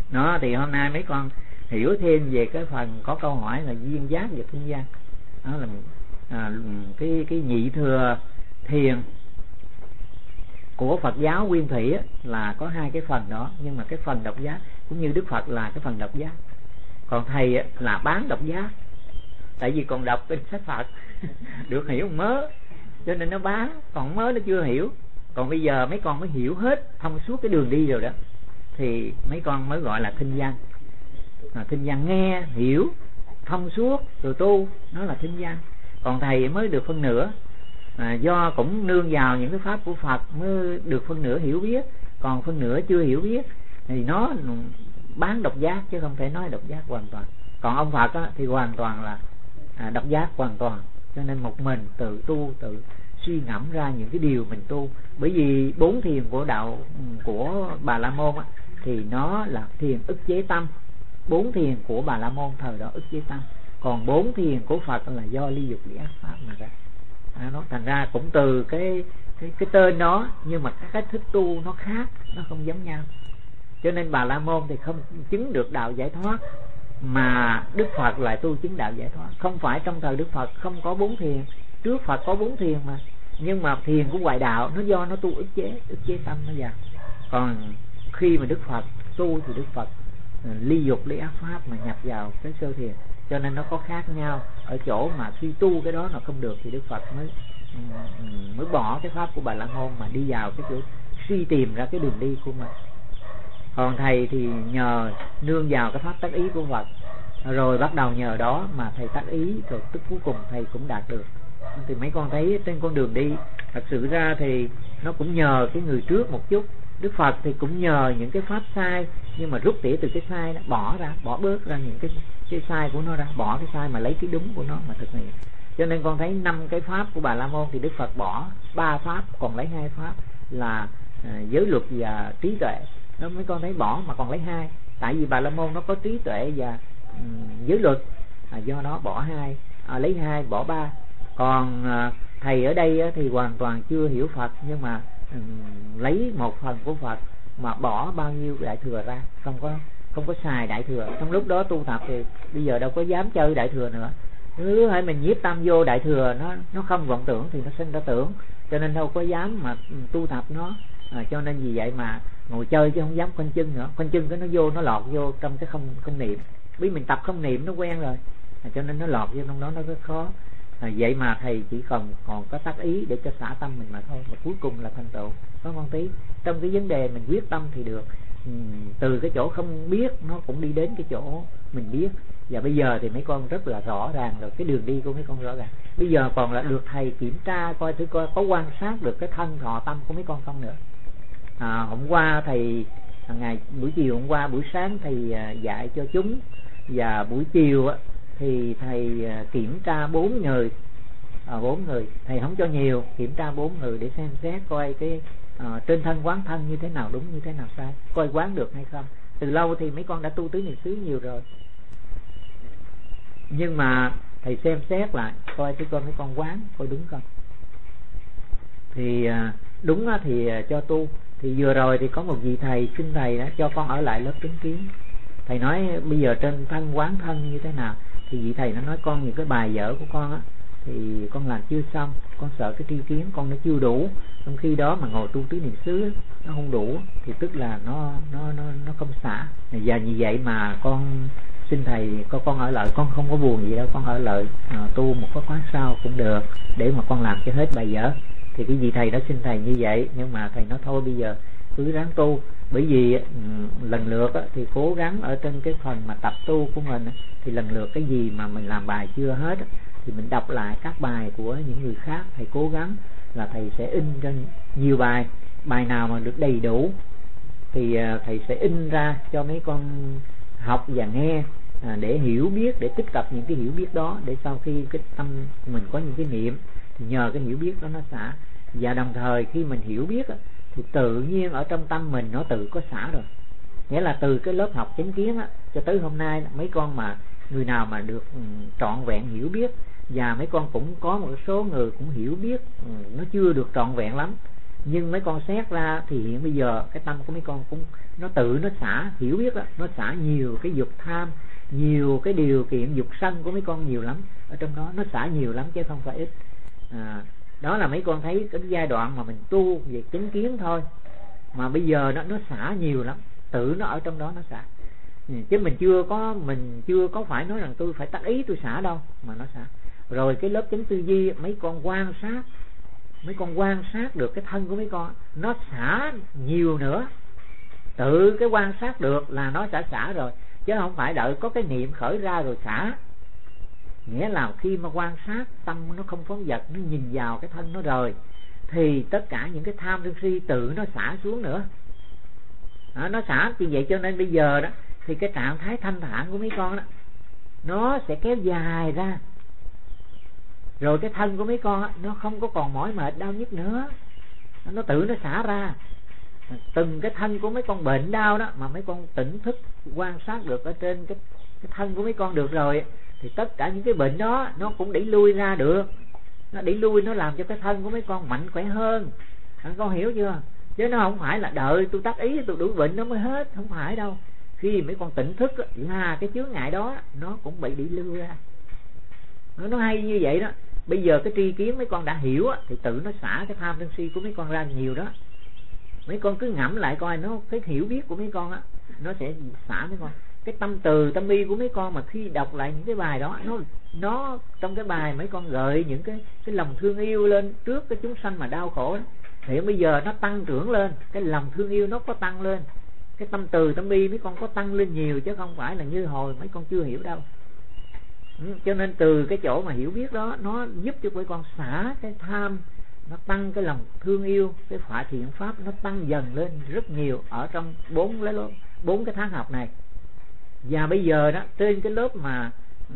Nó thì hôm nay mấy con hiểu thêm về cái phần có câu hỏi là duyên giác và thiên văn. Đó là cái nhị thừa thiền của Phật giáo Nguyên Thủy á, là có hai cái phần đó, nhưng mà cái phần độc giác cũng như Đức Phật là cái phần độc giác, còn thầy á, là bán độc giác, tại vì còn đọc kinh sách Phật được hiểu mớ, cho nên nó bán, còn mớ nó chưa hiểu. Còn bây giờ mấy con mới hiểu hết thông suốt cái đường đi rồi đó, thì mấy con mới gọi là thinh văn. Thinh văn nghe hiểu thông suốt rồi tu, nó là thinh văn. Còn thầy mới được phân nửa, do cũng nương vào những cái pháp của Phật mới được phân nửa hiểu biết, còn phân nửa chưa hiểu biết thì nó bán độc giác chứ không thể nói độc giác hoàn toàn. Còn ông Phật á, thì hoàn toàn là độc giác hoàn toàn, cho nên một mình tự tu, tự suy ngẫm ra những cái điều mình tu. Bởi vì 4 thiền của đạo của Bà La Môn á, thì nó là thiền ức chế tâm. 4 thiền của Bà La Môn thời đó ức chế tâm, còn 4 thiền của Phật là do ly dục ly ác pháp mà ra. Nó thành ra cũng từ cái tên đó, nhưng mà cái cách thức tu nó khác, nó không giống nhau. Cho nên Bà La Môn thì không chứng được đạo giải thoát, mà Đức Phật lại tu chứng đạo giải thoát. Không phải trong thời Đức Phật không có 4 thiền, trước Phật có 4 thiền mà, nhưng mà thiền của ngoại đạo nó do nó tu ức chế tâm nó vào. Còn khi mà Đức Phật tu thì Đức Phật ly dục ly ác pháp mà nhập vào cái sơ thiền, cho nên nó có khác nhau ở chỗ mà khi tu cái đó nó không được thì Đức Phật mới bỏ cái pháp của Bà La Môn mà đi vào cái chỗ suy tìm ra cái đường đi của mình. Còn thầy thì nhờ nương vào cái pháp tác ý của Phật, rồi bắt đầu nhờ đó mà thầy tác ý, rồi tức cuối cùng thầy cũng đạt được. Thì mấy con thấy trên con đường đi thật sự ra thì nó cũng nhờ cái người trước một chút. Đức Phật thì cũng nhờ những cái pháp sai, nhưng mà rút tỉa từ cái sai đó, bỏ bớt ra những cái sai của nó ra, bỏ cái sai mà lấy cái đúng của nó mà thực hiện. Cho nên con thấy 5 cái pháp của Bà La Môn thì Đức Phật bỏ 3 pháp, còn lấy 2 pháp là giới luật và trí tuệ. Đó mấy con thấy bỏ mà còn lấy 2, tại vì Bà La Môn nó có trí tuệ và giới luật, do đó bỏ 2, lấy 2 bỏ 3. Còn thầy ở đây thì hoàn toàn chưa hiểu Phật, nhưng mà lấy một phần của Phật mà bỏ bao nhiêu đại thừa ra, không có xài đại thừa. Trong lúc đó tu tập thì bây giờ đâu có dám chơi đại thừa nữa. Nếu hãy mình nhiếp tâm vô đại thừa, nó không vọng tưởng thì nó sinh ra tưởng, cho nên đâu có dám mà tu tập nó. Cho nên vì vậy mà ngồi chơi chứ không dám khoanh chân nữa. Khoanh chân cái nó vô, nó lọt vô trong cái không niệm. Vì mình tập không niệm nó quen rồi, cho nên nó lọt vô trong đó nó rất khó. Vậy mà thầy chỉ còn có tác ý để cho xả tâm mình mà thôi, mà cuối cùng là thành tựu. Có con tí trong cái vấn đề mình quyết tâm thì được, từ cái chỗ không biết nó cũng đi đến cái chỗ mình biết. Và bây giờ thì mấy con rất là rõ ràng rồi, cái đường đi của mấy con rõ ràng. Bây giờ còn là được thầy kiểm tra coi thử coi có quan sát được cái thân thọ tâm của mấy con không nữa. Hôm qua thầy ngày buổi chiều, hôm qua buổi sáng thầy dạy cho chúng, và buổi chiều thì thầy kiểm tra 4 người. 4 người thầy không cho nhiều, kiểm tra 4 người để xem xét coi cái trên thân quán thân như thế nào đúng, như thế nào sai, coi quán được hay không. Từ lâu thì mấy con đã tu tứ niệm xứ nhiều rồi, nhưng mà thầy xem xét lại coi cái con mấy con quán coi đúng không. Thì đúng thì cho tu. Thì vừa rồi thì có một vị thầy xin thầy đó cho con ở lại lớp chứng kiến. Thầy nói bây giờ trên thân quán thân như thế nào, thì vị thầy nó nói con những cái bài vở của con á thì con làm chưa xong, con sợ cái tri kiến con nó chưa đủ. Trong khi đó mà ngồi tu tứ niệm xứ nó không đủ thì tức là nó không xả. Và như vậy mà con xin thầy con ở lại, con không có buồn gì đâu, con ở lại tu một cái khóa sau cũng được để mà con làm cho hết bài vở. Thì cái vị thầy đó xin thầy như vậy, nhưng mà thầy nói thôi bây giờ cứ ráng tu. Bởi vì lần lượt thì cố gắng ở trên cái phần mà tập tu của mình thì lần lượt cái gì mà mình làm bài chưa hết thì mình đọc lại các bài của những người khác. Thầy cố gắng là thầy sẽ in cho nhiều bài, bài nào mà được đầy đủ thì thầy sẽ in ra cho mấy con học và nghe, để hiểu biết, để tích tập những cái hiểu biết đó, để sau khi cái tâm mình có những cái niệm thì nhờ cái hiểu biết đó nó xả. Và đồng thời khi mình hiểu biết thì tự nhiên ở trong tâm mình nó tự có xả rồi. Nghĩa là từ cái lớp học chánh kiến cho tới hôm nay, mấy con mà người nào mà được trọn vẹn hiểu biết, và mấy con cũng có một số người cũng hiểu biết nó chưa được trọn vẹn lắm, Nhưng mấy con xét ra thì hiện bây giờ cái tâm của mấy con cũng nó tự nó xả, hiểu biết đó, nó xả nhiều cái dục tham, nhiều cái điều kiện dục sân của mấy con nhiều lắm, ở trong đó nó xả nhiều lắm chứ không phải ít. Đó là mấy con thấy cái giai đoạn mà mình tu về chánh kiến thôi, mà bây giờ nó xả nhiều lắm, tự nó ở trong đó nó xả. Chứ mình chưa có phải nói rằng tôi phải tác ý tôi xả đâu, mà nó xả. Rồi cái lớp chánh tư duy, mấy con quan sát được cái thân của mấy con, nó xả nhiều nữa. Tự cái quan sát được là nó sẽ xả rồi, chứ không phải đợi có cái niệm khởi ra rồi xả. Nghĩa là khi mà quan sát tâm nó không phóng dật, nó nhìn vào cái thân nó rồi, thì tất cả những cái tham sân si tự nó xả xuống nữa. Nó xả như vậy, cho nên bây giờ đó thì cái trạng thái thanh thản của mấy con đó nó sẽ kéo dài ra. Rồi cái thân của mấy con đó, nó không có còn mỏi mệt đau nhức nữa, nó tự nó xả ra. Từng cái thân của mấy con bệnh đau đó mà mấy con tỉnh thức quan sát được ở trên cái thân của mấy con được rồi, thì tất cả những cái bệnh đó nó cũng đẩy lui ra được. Nó đẩy lui, nó làm cho cái thân của mấy con mạnh khỏe hơn. Con hiểu chưa? Chứ nó không phải là đợi tôi tác ý tôi đuổi bệnh nó mới hết, không phải đâu. Khi mấy con tỉnh thức là cái chướng ngại đó nó cũng bị đẩy lui ra. Nó hay như vậy đó. Bây giờ cái tri kiến mấy con đã hiểu thì tự nó xả cái tham sân si của mấy con ra nhiều đó. Mấy con cứ ngẫm lại coi, nó cái hiểu biết của mấy con á, nó sẽ xả mấy con. Cái tâm từ tâm bi của mấy con mà khi đọc lại những cái bài đó, nó trong cái bài mấy con gợi những cái lòng thương yêu lên trước cái chúng sanh mà đau khổ đó. Thì bây giờ nó tăng trưởng lên, cái lòng thương yêu nó có tăng lên, cái tâm từ tâm bi mấy con có tăng lên nhiều, chứ không phải là như hồi mấy con chưa hiểu đâu. Cho nên từ cái chỗ mà hiểu biết đó, nó giúp cho mấy con xả cái tham, nó tăng cái lòng thương yêu, cái phạ thiện pháp nó tăng dần lên rất nhiều ở trong bốn cái tháng học này. Và bây giờ đó trên cái lớp mà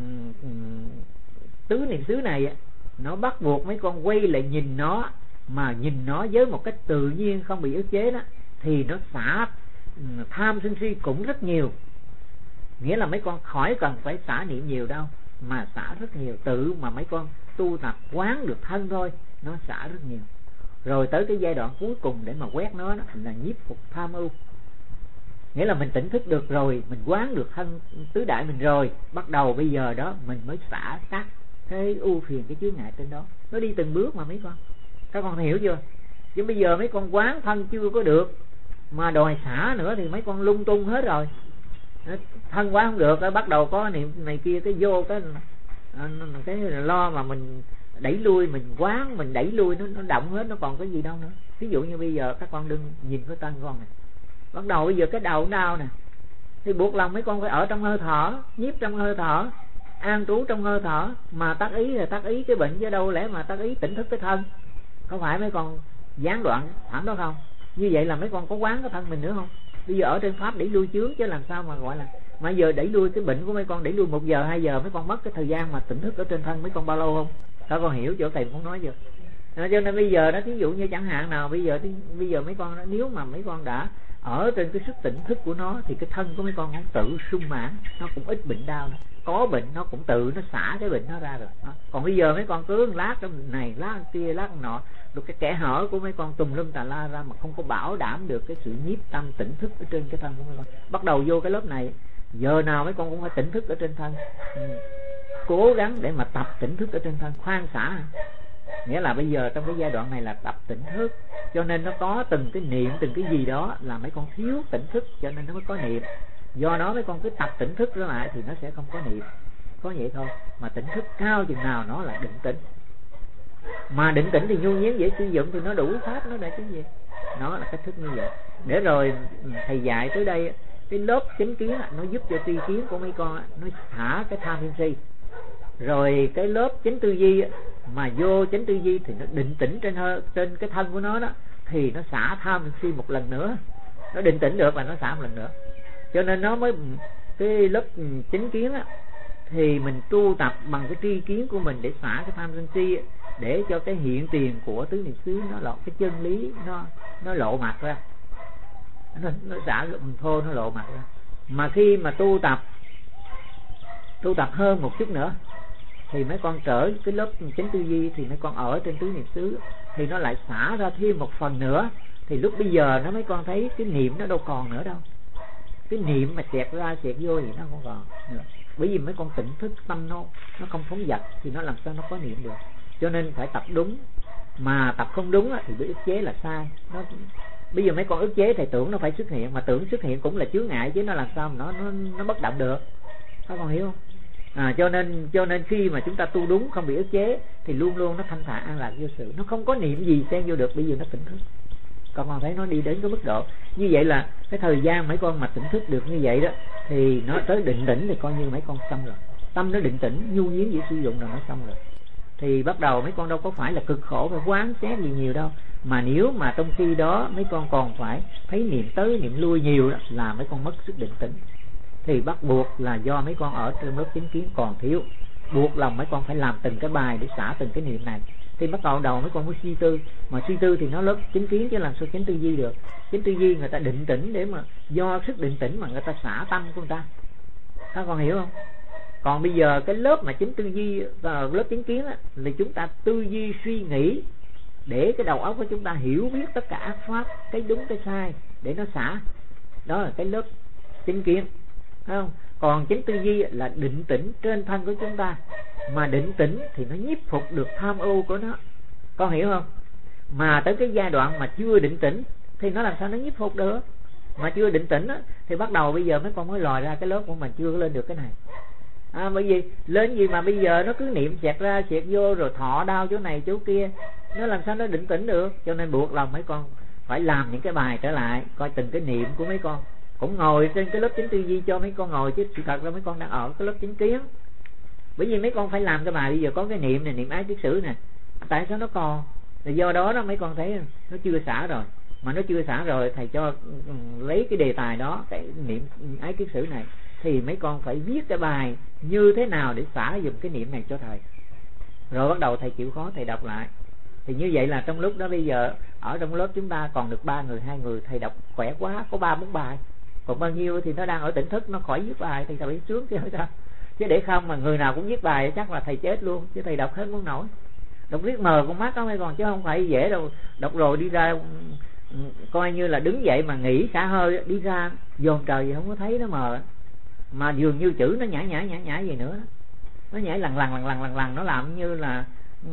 tứ niệm xứ này, nó bắt buộc mấy con quay lại nhìn nó, mà nhìn nó với một cách tự nhiên không bị ức chế đó, thì nó xả tham sân si cũng rất nhiều. Nghĩa là mấy con khỏi cần phải xả niệm nhiều đâu, mà xả rất nhiều. Tự mà mấy con tu tập quán được thân thôi, nó xả rất nhiều. Rồi tới cái giai đoạn cuối cùng để mà quét nó đó, là nhiếp phục tham ưu. Nghĩa là mình tỉnh thức được rồi, mình quán được thân tứ đại mình rồi, bắt đầu bây giờ đó mình mới xả các cái ưu phiền, cái chướng ngại trên đó. Nó đi từng bước mà mấy con. Các con hiểu chưa? Chứ bây giờ mấy con quán thân chưa có được, mà đòi xả nữa thì mấy con lung tung hết rồi. Thân quán không được, bắt đầu có niệm này kia, cái vô cái lo mà mình đẩy lui, mình quán, mình đẩy lui, nó động hết, nó còn cái gì đâu nữa. Ví dụ như bây giờ các con đừng nhìn cái thân con này, bắt đầu bây giờ cái đầu đau nè, thì buộc lòng mấy con phải ở trong hơi thở, nhiếp trong hơi thở, an trú trong hơi thở. Mà tác ý là tác ý cái bệnh, chứ đâu lẽ mà tác ý tỉnh thức cái thân. Có phải mấy con gián đoạn thẳng đó không? Như vậy là mấy con có quán cái thân mình nữa không? Bây giờ ở trên pháp đẩy lui chướng, chứ làm sao mà gọi là, mà giờ đẩy lui cái bệnh của mấy con, đẩy lui 1 giờ 2 giờ, mấy con mất cái thời gian mà tỉnh thức ở trên thân mấy con bao lâu không? Các con hiểu chỗ thầy muốn nói chưa? Cho nên bây giờ đó, thí dụ như chẳng hạn nào bây giờ mấy con đó, nếu mà mấy con đã ở trên cái sức tỉnh thức của nó, thì cái thân của mấy con không tự sung mãn, nó cũng ít bệnh đau nữa. Có bệnh nó cũng tự nó xả cái bệnh nó ra rồi đó. Còn bây giờ mấy con cứ lát này lát kia lát nọ, được cái kẽ hở của mấy con tùm lum tà la ra, mà không có bảo đảm được cái sự nhiếp tâm tỉnh thức ở trên cái thân của mấy con. Bắt đầu vô cái lớp này, giờ nào mấy con cũng phải tỉnh thức ở trên thân, cố gắng để mà tập tỉnh thức ở trên thân, khoan xả. Nghĩa là bây giờ trong cái giai đoạn này là tập tỉnh thức, cho nên nó có từng cái niệm, từng cái gì đó là mấy con thiếu tỉnh thức, cho nên nó mới có niệm. Do đó mấy con cứ tập tỉnh thức trở lại thì nó sẽ không có niệm. Có vậy thôi. Mà tỉnh thức cao chừng nào nó là định tĩnh. Mà định tĩnh thì nhu nhuyễn dễ sử dụng, thì nó đủ pháp nó để cái gì. Nó là cách thức như vậy. Để rồi thầy dạy tới đây, cái lớp chánh kiến nó giúp cho tri kiến của mấy con nó thả cái tham sân si. Rồi cái lớp chánh tư duy mà vô chánh tư duy thì nó định tĩnh trên cái thân của nó đó, thì nó xả tham sân si một lần nữa. Nó định tĩnh được là nó xả một lần nữa. Cho nên nó mới, cái lớp chánh kiến thì mình tu tập bằng cái tri kiến của mình để xả cái tham sân si, để cho cái hiện tiền của tứ niệm xứ nó lộ cái chân lý, nó lộ mặt ra, nó xả thô, nó lộ mặt ra. Mà khi mà tu tập hơn một chút nữa thì mấy con trở cái lớp chánh tư duy, thì mấy con ở trên tứ niệm xứ thì nó lại xả ra thêm một phần nữa. Thì lúc bây giờ nó mấy con thấy cái niệm nó đâu còn nữa đâu, cái niệm mà xẹt ra xẹt vô thì nó không còn nữa. Bởi vì mấy con tỉnh thức tâm nó không phóng dật thì nó làm sao nó có niệm được. Cho nên phải tập đúng, mà tập không đúng thì bị ức chế là sai. Bây giờ mấy con ức chế thì tưởng nó phải xuất hiện, mà tưởng xuất hiện cũng là chướng ngại chứ nó làm sao mà nó bất động được. Các con hiểu không? Cho nên khi mà chúng ta tu đúng không bị ức chế thì luôn luôn nó thanh thản an lạc vô sự, nó không có niệm gì xen vô được. Bây giờ nó tỉnh thức, con thấy nó đi đến cái mức độ như vậy là cái thời gian mấy con mà tỉnh thức được như vậy đó thì nó tới định tĩnh thì coi như mấy con xong rồi. Tâm nó định tĩnh, nhu nhiến dễ sử dụng là nó xong rồi. Thì bắt đầu mấy con đâu có phải là cực khổ phải quán xét gì nhiều đâu, mà nếu mà trong khi đó mấy con còn phải thấy niệm tới niệm lui nhiều đó là mấy con mất sức định tĩnh. Thì bắt buộc là do mấy con ở trên lớp chánh kiến còn thiếu, buộc lòng mấy con phải làm từng cái bài để xả từng cái niệm này. Thì bắt đầu mấy con mới suy tư, mà suy tư thì nó lớp chánh kiến chứ làm sao chánh tư duy được. Chánh tư duy người ta định tĩnh để mà do sức định tĩnh mà người ta xả tâm của người ta. Các con hiểu không? Còn bây giờ cái lớp mà chánh tư duy và lớp chánh kiến á, là chúng ta tư duy suy nghĩ để cái đầu óc của chúng ta hiểu biết tất cả ác pháp, cái đúng cái sai để nó xả. Đó là cái lớp chánh kiến, thấy không? Còn chánh tư duy là định tĩnh trên thân của chúng ta, mà định tĩnh thì nó nhiếp phục được tham ưu của nó. Con hiểu không? Mà tới cái giai đoạn mà chưa định tĩnh thì nó làm sao nó nhiếp phục được. Mà chưa định tĩnh á, thì bắt đầu bây giờ mấy con mới lòi ra cái lớp của mình chưa lên được cái này. Bởi vì lên gì mà bây giờ nó cứ niệm xẹt ra xẹt vô rồi thọ đau chỗ này chỗ kia, nó làm sao nó định tĩnh được. Cho nên buộc lòng mấy con phải làm những cái bài trở lại, coi từng cái niệm của mấy con. Cũng ngồi trên cái lớp chánh tư duy cho mấy con ngồi, chứ sự thật ra mấy con đang ở cái lớp chánh kiến. Bởi vì mấy con phải làm cái bài bây giờ có cái niệm này, niệm ái kiết sử nè, tại sao nó còn? Thì do đó mấy con thấy nó chưa xả rồi. Mà nó chưa xả rồi thầy cho lấy cái đề tài đó, cái niệm ái kiết sử này, thì mấy con phải viết cái bài như thế nào để xả dùm cái niệm này cho thầy. Rồi bắt đầu thầy chịu khó thầy đọc lại. Thì như vậy là trong lúc đó bây giờ ở trong lớp chúng ta còn được 3 người, 2 người, thầy đọc khỏe quá, có 3-4 bài. Còn bao nhiêu thì nó đang ở tỉnh thức, nó khỏi viết bài thì thầy phải sướng chứ sao. Chứ để không mà người nào cũng viết bài chắc là thầy chết luôn, chứ thầy đọc hết muốn nổi. Đọc riết mờ con mắt đó mấy con, chứ không phải dễ đâu. Đọc rồi đi ra coi như là đứng dậy mà nghỉ xả hơi, đi ra dồn trời gì không có thấy nó mờ. Mà dường như chữ nó nhảy gì nữa, nó nhảy lằn, nó làm như là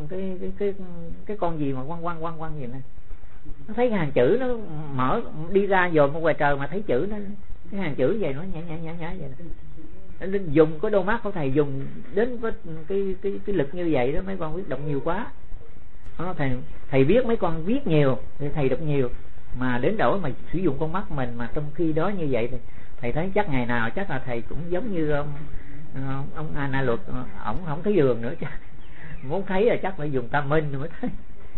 cái con gì mà quăng gì này. Nó thấy hàng chữ nó mở đi ra dồn một ngoài trời mà thấy chữ nó, cái hàng chữ vậy nó nhảy vậy. Nên dùng có đôi mắt của thầy dùng đến cái lực như vậy đó, mấy con viết đọc nhiều quá đó, thầy biết mấy con viết nhiều thì thầy đọc nhiều, mà đến đổi mà sử dụng con mắt mình mà trong khi đó như vậy thì thầy thấy chắc ngày nào chắc là thầy cũng giống như ông Ana Luật, ổng không thấy đường nữa chứ. Muốn thấy là chắc phải dùng tam minh mới thấy.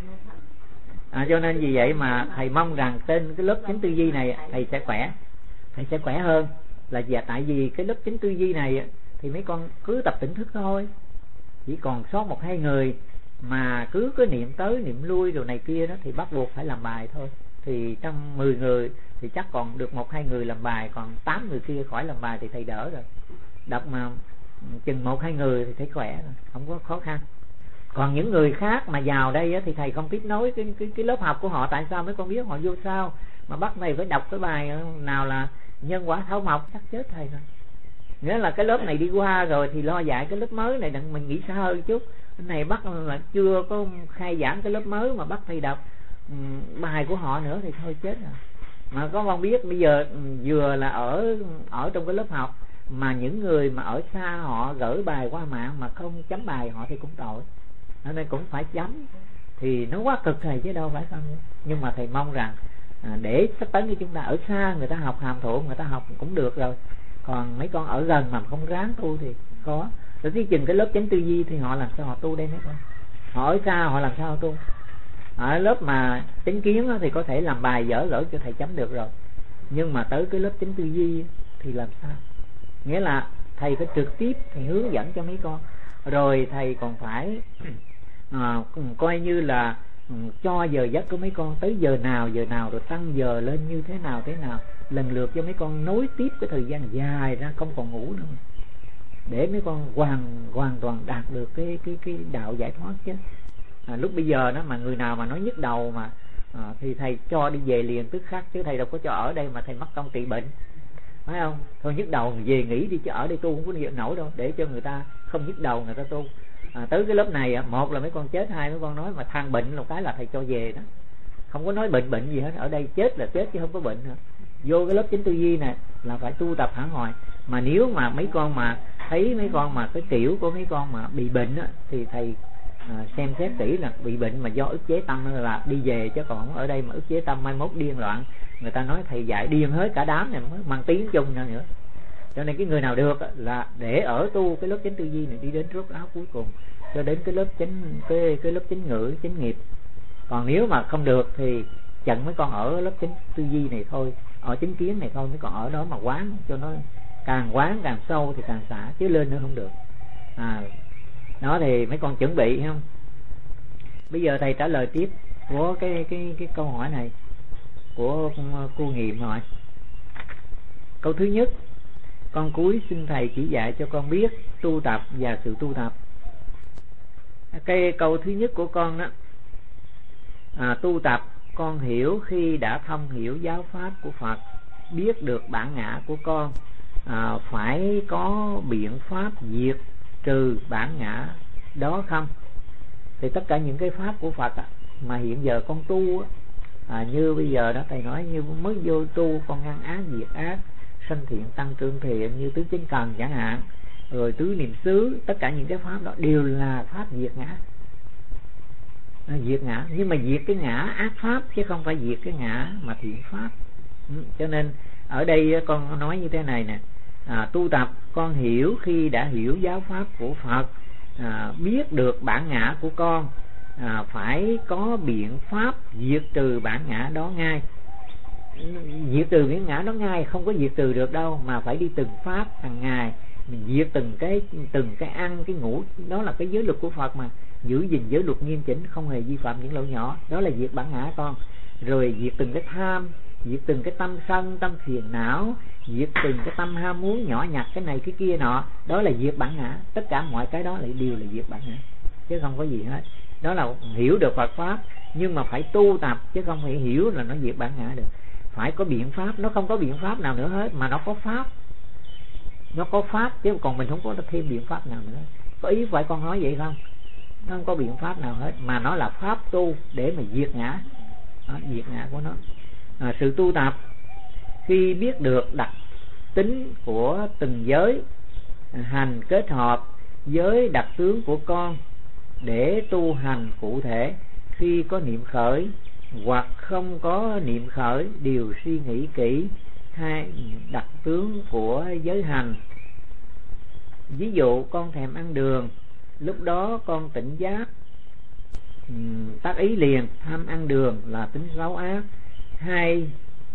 Cho nên vì vậy mà thầy mong rằng trên cái lớp chánh tư duy này thầy sẽ khỏe hơn. Là tại vì cái lớp chánh tư duy này thì mấy con cứ tập tỉnh thức thôi. Chỉ còn sót 1-2 người mà cứ có niệm tới niệm lui rồi này kia đó thì bắt buộc phải làm bài thôi. Thì trong 10 người thì chắc còn được 1-2 người làm bài, còn 8 người kia khỏi làm bài thì thầy đỡ rồi. Đọc mà chừng 1-2 người thì thấy khỏe rồi, không có khó khăn. Còn những người khác mà vào đây thì thầy không tiếp nối cái lớp học của họ. Tại sao mấy con biết họ vô sao mà bắt thầy phải đọc cái bài nào là nhân quả thảo mộc, chắc chết thầy rồi. Nghĩa là cái lớp này đi qua rồi thì lo dạy cái lớp mới này, đừng mình nghĩ xa hơn chút. Cái này bắt là chưa có khai giảng cái lớp mới mà bắt thầy đọc bài của họ nữa thì thôi chết rồi. Mà có con biết bây giờ vừa là ở trong cái lớp học mà những người mà ở xa họ gửi bài qua mạng mà không chấm bài họ thì cũng tội, nên cũng phải chấm. Thì nó quá cực thầy chứ đâu phải không. Nhưng mà thầy mong rằng để sắp tới như chúng ta ở xa người ta học hàm thụ, người ta học cũng được rồi. Còn mấy con ở gần mà không ráng tu thì khó. Rồi tí chừng cái lớp chánh tư duy thì họ làm sao họ tu đây mấy con. Họ ở xa họ làm sao tu. Ở lớp mà chánh kiến thì có thể làm bài dở lỡ cho thầy chấm được rồi. Nhưng mà tới cái lớp chánh tư duy thì làm sao? Nghĩa là thầy phải trực tiếp thầy hướng dẫn cho mấy con. Rồi thầy còn phải coi như là cho giờ giấc của mấy con tới giờ nào rồi tăng giờ lên như thế nào lần lượt cho mấy con nối tiếp cái thời gian dài ra không còn ngủ nữa. để mấy con hoàn toàn đạt được cái đạo giải thoát chứ. Lúc bây giờ đó mà người nào mà nói nhức đầu mà thì thầy cho đi về liền tức khắc, chứ thầy đâu có cho ở đây mà thầy mất công trị bệnh, phải không? Thôi nhức đầu về nghỉ đi, chứ ở đây tu không có được nổi đâu, để cho người ta không nhức đầu người ta tu. Tới cái lớp này một là mấy con chết, hai mấy con nói mà than bệnh một cái là thầy cho về đó, không có nói bệnh gì hết. Ở đây chết là chết chứ không có bệnh nữa. Vô cái lớp chánh tư duy này là phải tu tập hẳn hoài. Mà nếu mà mấy con mà thấy mấy con mà cái kiểu của mấy con mà bị bệnh á, thì thầy xem xét kỹ là bị bệnh mà do ức chế tâm là đi về, chứ còn không ở đây mà ức chế tâm mai mốt điên loạn, người ta nói thầy dạy điên hết cả đám này, mới mang tiếng chung nữa. Cho nên cái người nào được là để ở tu cái lớp chánh tư duy này đi đến rốt ráo cuối cùng, cho đến cái lớp chánh cái lớp chánh ngữ, chánh nghiệp. Còn nếu mà không được thì chẳng mấy con ở lớp chánh tư duy này thôi, ở chánh kiến này thôi, mấy con ở đó mà quán cho nó càng quán càng sâu thì càng xả, chứ lên nữa không được. Đó thì mấy con chuẩn bị không? Bây giờ thầy trả lời tiếp của cái câu hỏi này của cô Nghiệm hỏi. Câu thứ nhất: con cúi xin thầy chỉ dạy cho con biết tu tập và sự tu tập. Cái câu thứ nhất của con đó, tu tập con hiểu khi đã thông hiểu giáo pháp của Phật, biết được bản ngã của con, phải có biện pháp diệt trừ bản ngã đó không? Thì tất cả những cái pháp của Phật mà hiện giờ con tu như bây giờ đó thầy nói, như mới vô tu con ngăn ác diệt ác, sanh thiện tăng trưởng thiện, như tứ chánh cần chẳng hạn, rồi tứ niệm xứ, tất cả những cái pháp đó đều là pháp diệt ngã. Diệt ngã, nhưng mà diệt cái ngã ác pháp chứ không phải diệt cái ngã mà thiện pháp. Cho nên ở đây con nói như thế này nè: tu tập con hiểu khi đã hiểu giáo pháp của Phật, biết được bản ngã của con, phải có biện pháp diệt trừ bản ngã đó ngay. Diệt trừ bản ngã đó ngay không có diệt trừ được đâu, mà phải đi từng pháp hàng ngày mình diệt từng cái ăn cái ngủ. Đó là cái giới luật của Phật mà, giữ gìn giới luật nghiêm chỉnh, không hề vi phạm những lỗi nhỏ, đó là diệt bản ngã con. Rồi diệt từng cái tham, diệt từng cái tâm sân, tâm phiền não, diệt từng cái tâm ham muốn nhỏ nhặt cái này cái kia nọ, đó là diệt bản ngã. Tất cả mọi cái đó lại đều là diệt bản ngã, chứ không có gì hết. Đó là hiểu được Phật pháp, nhưng mà phải tu tập, chứ không phải hiểu là nó diệt bản ngã được. Phải có biện pháp, nó không có biện pháp nào nữa hết, mà nó có pháp. Nó có pháp, chứ còn mình không có thêm biện pháp nào nữa. Có ý phải con nói vậy không? Nó không có biện pháp nào hết, mà nó là pháp tu để mà diệt ngã. Đó, diệt ngã của nó. Sự tu tập khi biết được đặc tính của từng giới, hành kết hợp với đặc tướng của con để tu hành cụ thể. Khi có niệm khởi hoặc không có niệm khởi, đều suy nghĩ kỹ hai đặc tướng của giới hành. Ví dụ con thèm ăn đường, lúc đó con tỉnh giác, tác ý liền, tham ăn đường là tính xấu ác. Hay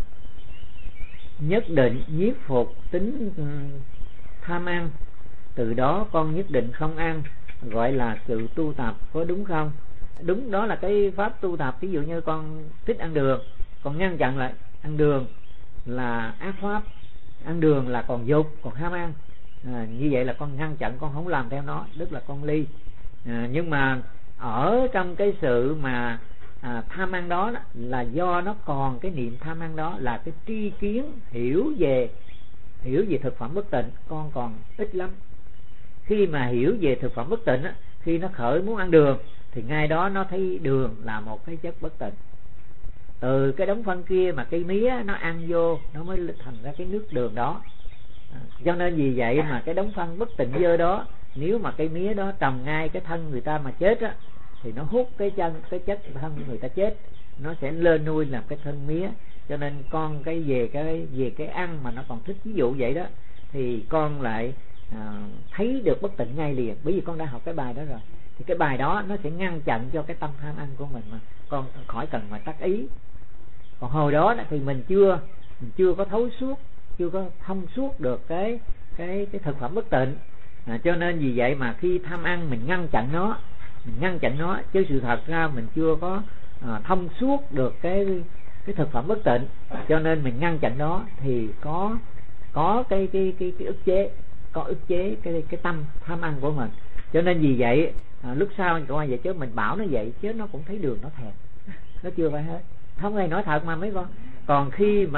nhất định nhiếp phục tính tham ăn, từ đó con nhất định không ăn, gọi là sự tu tập, có đúng không? Đúng, đó là cái pháp tu tập. Ví dụ như con thích ăn đường, con ngăn chặn lại, ăn đường là ác pháp, ăn đường là còn dục, còn ham ăn. Như vậy là con ngăn chặn, con không làm theo nó, tức là con ly. Nhưng mà ở trong cái sự mà tham ăn đó, là do nó còn cái niệm tham ăn đó, là cái tri kiến hiểu về thực phẩm bất tịnh con còn ít lắm. Khi mà hiểu về thực phẩm bất tịnh khi nó khởi muốn ăn đường thì ngay đó nó thấy đường là một cái chất bất tịnh. Từ cái đống phân kia mà cây mía nó ăn vô, nó mới thành ra cái nước đường đó. Cho nên vì vậy mà cái đống phân bất tịnh dơ đó, nếu mà cây mía đó trồng ngay cái thân người ta mà chết thì nó hút cái chất thân người ta chết, nó sẽ lên nuôi làm cái thân mía. Cho nên con về cái ăn mà nó còn thích, ví dụ vậy đó, thì con lại thấy được bất tịnh ngay liền, bởi vì con đã học cái bài đó rồi. Thì cái bài đó nó sẽ ngăn chặn cho cái tâm tham ăn của mình mà con khỏi cần phải tác ý. Còn hồi đó thì mình chưa có thấu suốt, chưa có thông suốt được cái thực phẩm bất tịnh. Cho nên vì vậy mà khi tham ăn mình ngăn chặn nó, chứ sự thật ra mình chưa có thông suốt được cái thực phẩm bất tịnh, cho nên mình ngăn chặn nó thì có cái ức chế. có ức chế cái tâm tham ăn của mình. Cho nên vì vậy lúc sau coi vậy chứ mình bảo nó vậy chứ nó cũng thấy đường nó thèm, nó chưa phải hết. Không ai nói thật mà mấy con. Còn khi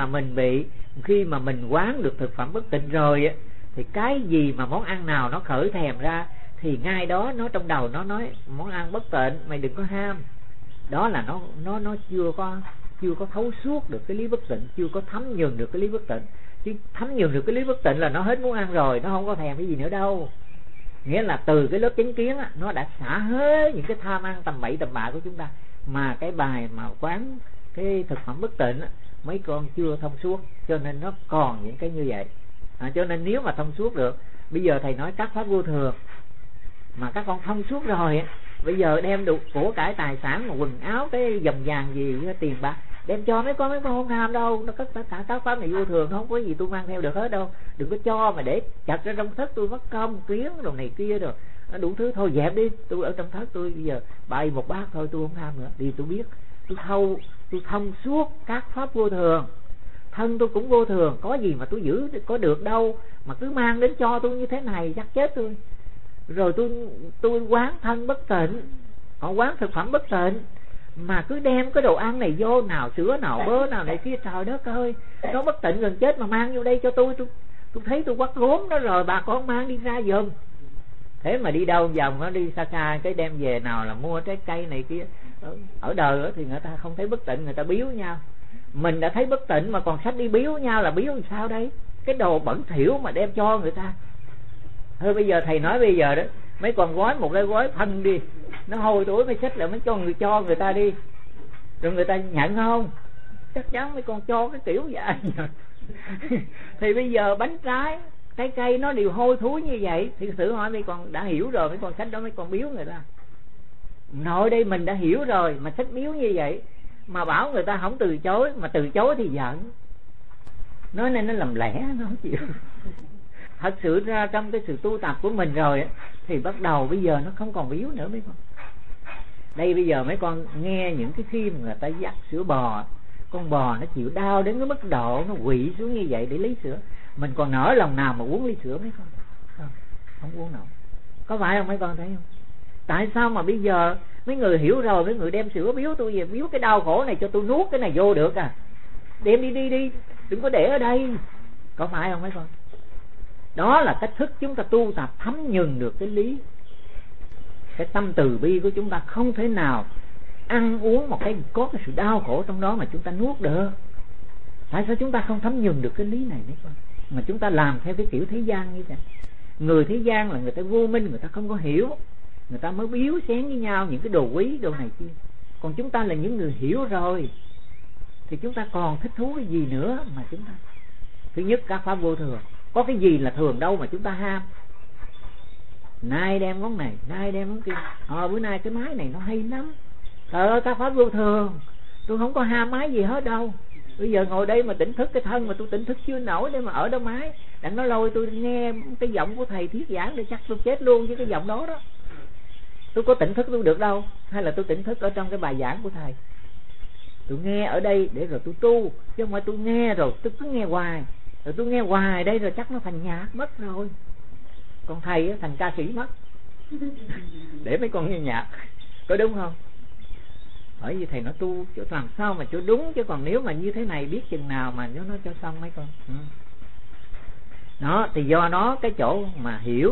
mà mình quán được thực phẩm bất tịnh rồi á, thì cái gì mà món ăn nào nó khởi thèm ra thì ngay đó nó trong đầu nó nói món ăn bất tịnh, mày đừng có ham. Đó là nó chưa có thấu suốt được cái lý bất tịnh, chưa có thấm nhuần được cái lý bất tịnh. Chứ thấm nhuần được cái lý bất tịnh là nó hết muốn ăn rồi, nó không có thèm cái gì nữa đâu. Nghĩa là từ cái lớp chánh kiến á, nó đã xả hết những cái tham ăn tầm bậy tầm bạ của chúng ta. Mà cái bài mà quán cái thực phẩm bất tịnh á, mấy con chưa thông suốt, cho nên nó còn những cái như vậy. Cho nên nếu mà thông suốt được, bây giờ thầy nói các pháp vô thường mà các con thông suốt rồi, bây giờ đem được của cải tài sản mà quần áo, cái vòng vàng gì, cái tiền bạc đem cho mấy con không ham đâu. Nó tất cả các pháp này vô thường, không có gì tôi mang theo được hết đâu. Đừng có cho mà để chặt ra trong thất tôi mất công kiến đồ này kia rồi đủ thứ. Thôi dẹp đi, tôi ở trong thất tôi bây giờ bày một bát thôi, tôi không ham nữa. Vì tôi biết tôi thông suốt các pháp vô thường. Thân tôi cũng vô thường, có gì mà tôi giữ có được đâu mà cứ mang đến cho tôi như thế này, chắc chết tôi. Rồi tôi quán thân bất tịnh, họ quán thực phẩm bất tịnh mà cứ đem cái đồ ăn này vô, nào sữa nào bơ nào này kia, trời đất ơi, nó bất tịnh gần chết mà mang vô đây cho tôi thấy tôi quắt gốm đó rồi, bà con mang đi ra giùm. Thế mà đi đâu vòng nó đi xa xa cái đem về, nào là mua trái cây này kia. Ở đời đó thì người ta không thấy bất tịnh, người ta biếu nhau. Mình đã thấy bất tịnh mà còn sách đi biếu nhau là biếu làm sao đây? Cái đồ bẩn thỉu mà đem cho người ta. Thôi bây giờ thầy nói bây giờ đó, mấy con gói một cái gói phân đi, nó hôi tối mấy sách là mấy cho người ta đi, rồi người ta nhận không? Chắc chắn mấy con cho cái kiểu vậy. Thì bây giờ bánh trái, trái cây nó đều hôi thối như vậy, thì thử hỏi mấy con đã hiểu rồi, mấy con sách đó mấy con biếu người ta. Nội đây mình đã hiểu rồi mà sách biếu như vậy, mà bảo người ta không từ chối, mà từ chối thì giận. Nói nên nó làm lẽ, nó không chịu. Thật sự ra trong cái sự tu tập của mình rồi thì bắt đầu bây giờ nó không còn biếu nữa mấy con. Đây bây giờ mấy con nghe những cái khi mà người ta dắt sữa bò, con bò nó chịu đau đến cái mức độ nó quỵ xuống như vậy để lấy sữa, mình còn nỡ lòng nào mà uống ly sữa mấy con? Không uống nổi. Có phải không mấy con thấy không? Tại sao mà bây giờ mấy người hiểu rồi, mấy người đem sữa biếu tôi về, biếu cái đau khổ này cho tôi nuốt cái này vô được à? Đem đi, đừng có để ở đây. Có phải không mấy con? Đó là cách thức chúng ta tu tập thấm nhuần được cái lý. Cái tâm từ bi của chúng ta không thể nào ăn uống một cái có cái sự đau khổ trong đó mà chúng ta nuốt được. Tại sao chúng ta không thấm nhuần được cái lý này mấy con? Mà chúng ta làm theo cái kiểu thế gian như vậy. Người thế gian là người ta vô minh, người ta không có hiểu, người ta mới biếu xén với nhau những cái đồ quý đồ này kia. Còn chúng ta là những người hiểu rồi thì chúng ta còn thích thú cái gì nữa mà chúng ta. Thứ nhất, các pháp vô thường. Có cái gì là thường đâu mà chúng ta ham. Nay đem món này, nay đem món kia. Bữa nay cái máy này nó hay lắm. Trời ơi, các pháp vô thường. Tôi không có ham máy gì hết đâu. Bây giờ ngồi đây mà tỉnh thức cái thân mà tôi tỉnh thức chưa nổi để mà ở đó máy. Đặng nó lôi tôi nghe cái giọng của thầy thuyết giảng để chắc tôi chết luôn với cái giọng đó đó. Tôi có tỉnh thức tôi được đâu. Hay là tôi tỉnh thức ở trong cái bài giảng của thầy. Tôi nghe ở đây để rồi tôi tu. Chứ không phải tôi nghe rồi tôi cứ nghe hoài. Rồi tôi nghe hoài đây rồi chắc nó thành nhạc mất rồi. Còn thầy thành ca sĩ mất. Để mấy con nghe nhạc. Có đúng không? Bởi vì thầy nó tu chứ làm sao mà cho đúng. Chứ còn nếu mà như thế này biết chừng nào mà nó cho xong mấy con. Đó thì do đó cái chỗ mà hiểu,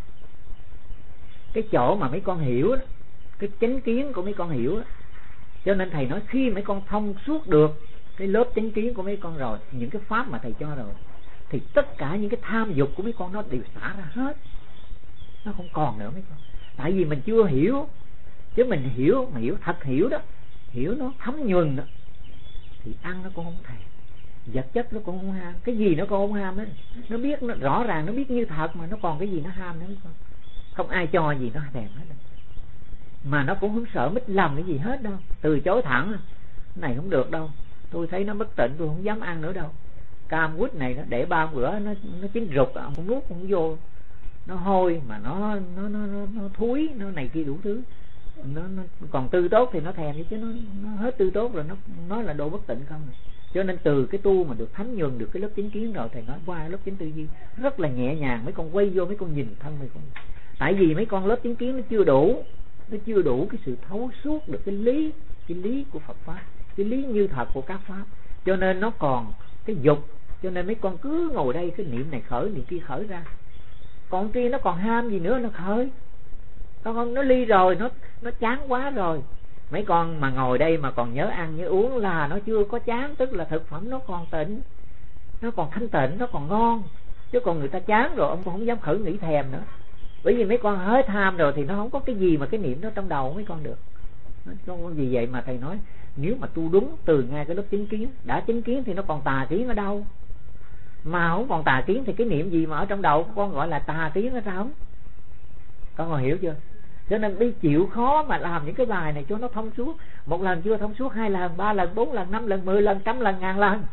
cái chỗ mà mấy con hiểu đó, cái chánh kiến của mấy con hiểu đó. Cho nên thầy nói khi mấy con thông suốt được cái lớp chánh kiến của mấy con rồi, những cái pháp mà thầy cho rồi, thì tất cả những cái tham dục của mấy con nó đều xả ra hết. Nó không còn nữa mấy con. Tại vì mình chưa hiểu. Chứ mình hiểu, mà hiểu thật hiểu đó, hiểu nó thấm nhuần đó, thì ăn nó cũng không thèm, vật chất nó cũng không ham. Cái gì nó cũng không ham ấy. Nó biết, nó rõ ràng nó biết như thật mà nó còn cái gì nó ham nữa mấy con. Không ai cho gì nó thèm hết đâu. Mà nó cũng không sợ mít lòng cái gì hết đâu. Từ chối thẳng. Cái này không được đâu, tôi thấy nó bất tịnh, tôi không dám ăn nữa đâu. Cam quýt này nó để 3 bữa nó chín rụt, không nuốt không vô, nó hôi mà nó thúi, nó này kia đủ thứ. Nó còn tư tốt thì nó thèm, chứ nó hết tư tốt rồi nó là đồ bất tịnh không. Cho nên từ cái tu mà được thấm nhuần được cái lớp chánh kiến rồi, thầy nói qua lớp chánh tư duy rất là nhẹ nhàng. Mấy con quay vô mấy con nhìn thân mấy con, tại vì mấy con lớp chánh kiến nó chưa đủ cái sự thấu suốt được cái lý của Phật pháp, cái lý như thật của các pháp, cho nên nó còn cái dục. Cho nên mấy con cứ ngồi đây cái niệm này khởi, niệm kia khởi ra, còn kia nó còn ham gì nữa nó khởi. Con nó ly rồi, nó chán quá rồi. Mấy con mà ngồi đây mà còn nhớ ăn nhớ uống là nó chưa có chán, tức là thực phẩm nó còn tịnh, nó còn thanh tịnh, nó còn ngon. Chứ còn người ta chán rồi ông không dám khởi nghĩ thèm nữa. Bởi vì mấy con hết tham rồi thì nó không có cái gì mà cái niệm nó trong đầu mấy con được. Con vì vậy mà thầy nói nếu mà tu đúng từ ngay cái lớp chánh kiến, đã chánh kiến thì nó còn tà kiến ở đâu? Mà không còn tà kiến thì cái niệm gì mà ở trong đầu con gọi là tà kiến ở sao? Con còn hiểu chưa? Cho nên đi chịu khó mà làm những cái bài này cho nó thông suốt. Một lần chưa thông suốt, 2 lần, 3 lần, 4 lần, 5 lần, 10 lần, 100 lần, 1000 lần.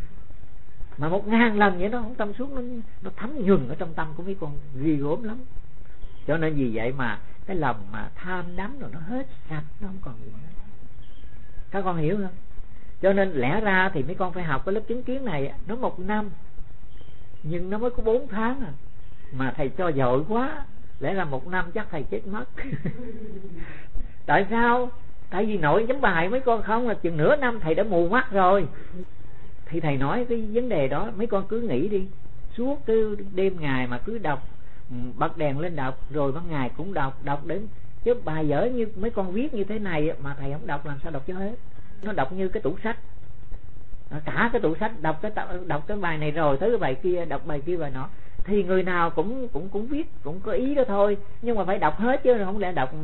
Mà 1000 lần vậy nó không thông suốt, nó thấm nhuần ở trong tâm của mấy con ghê gớm lắm. Cho nên vì vậy mà cái lòng mà tham đắm rồi nó hết sạch, nó không còn gì nữa. Các con hiểu không? Cho nên lẽ ra thì mấy con phải học cái lớp chánh kiến này nó 1 năm, nhưng nó mới có 4 tháng à. Mà thầy cho dội quá, lẽ ra 1 năm chắc thầy chết mất. Tại sao? Tại vì nội chấm bài mấy con không là chừng nửa năm thầy đã mù mắt rồi. Thì thầy nói cái vấn đề đó, mấy con cứ nghĩ đi, suốt cái đêm ngày mà cứ đọc, bật đèn lên đọc, rồi ban ngày cũng đọc đến chứ bài vở như mấy con viết như thế này mà thầy không đọc làm sao đọc cho hết. Nó đọc như cái tủ sách, cả cái tủ sách đọc cái bài này rồi tới cái bài kia, đọc bài kia bài nọ, thì người nào cũng viết, cũng có ý đó thôi, nhưng mà phải đọc hết chứ không lẽ đọc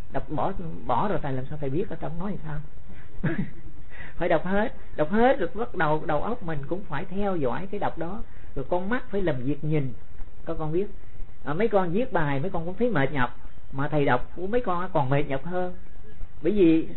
bỏ rồi thầy làm sao thầy biết ở trong nói sao? Phải đọc hết rồi bắt đầu óc mình cũng phải theo dõi cái đọc đó, rồi con mắt phải làm việc nhìn. Các con biết mấy con viết bài mấy con cũng thấy mệt nhọc, mà thầy đọc của mấy con còn mệt nhọc hơn. Bởi vì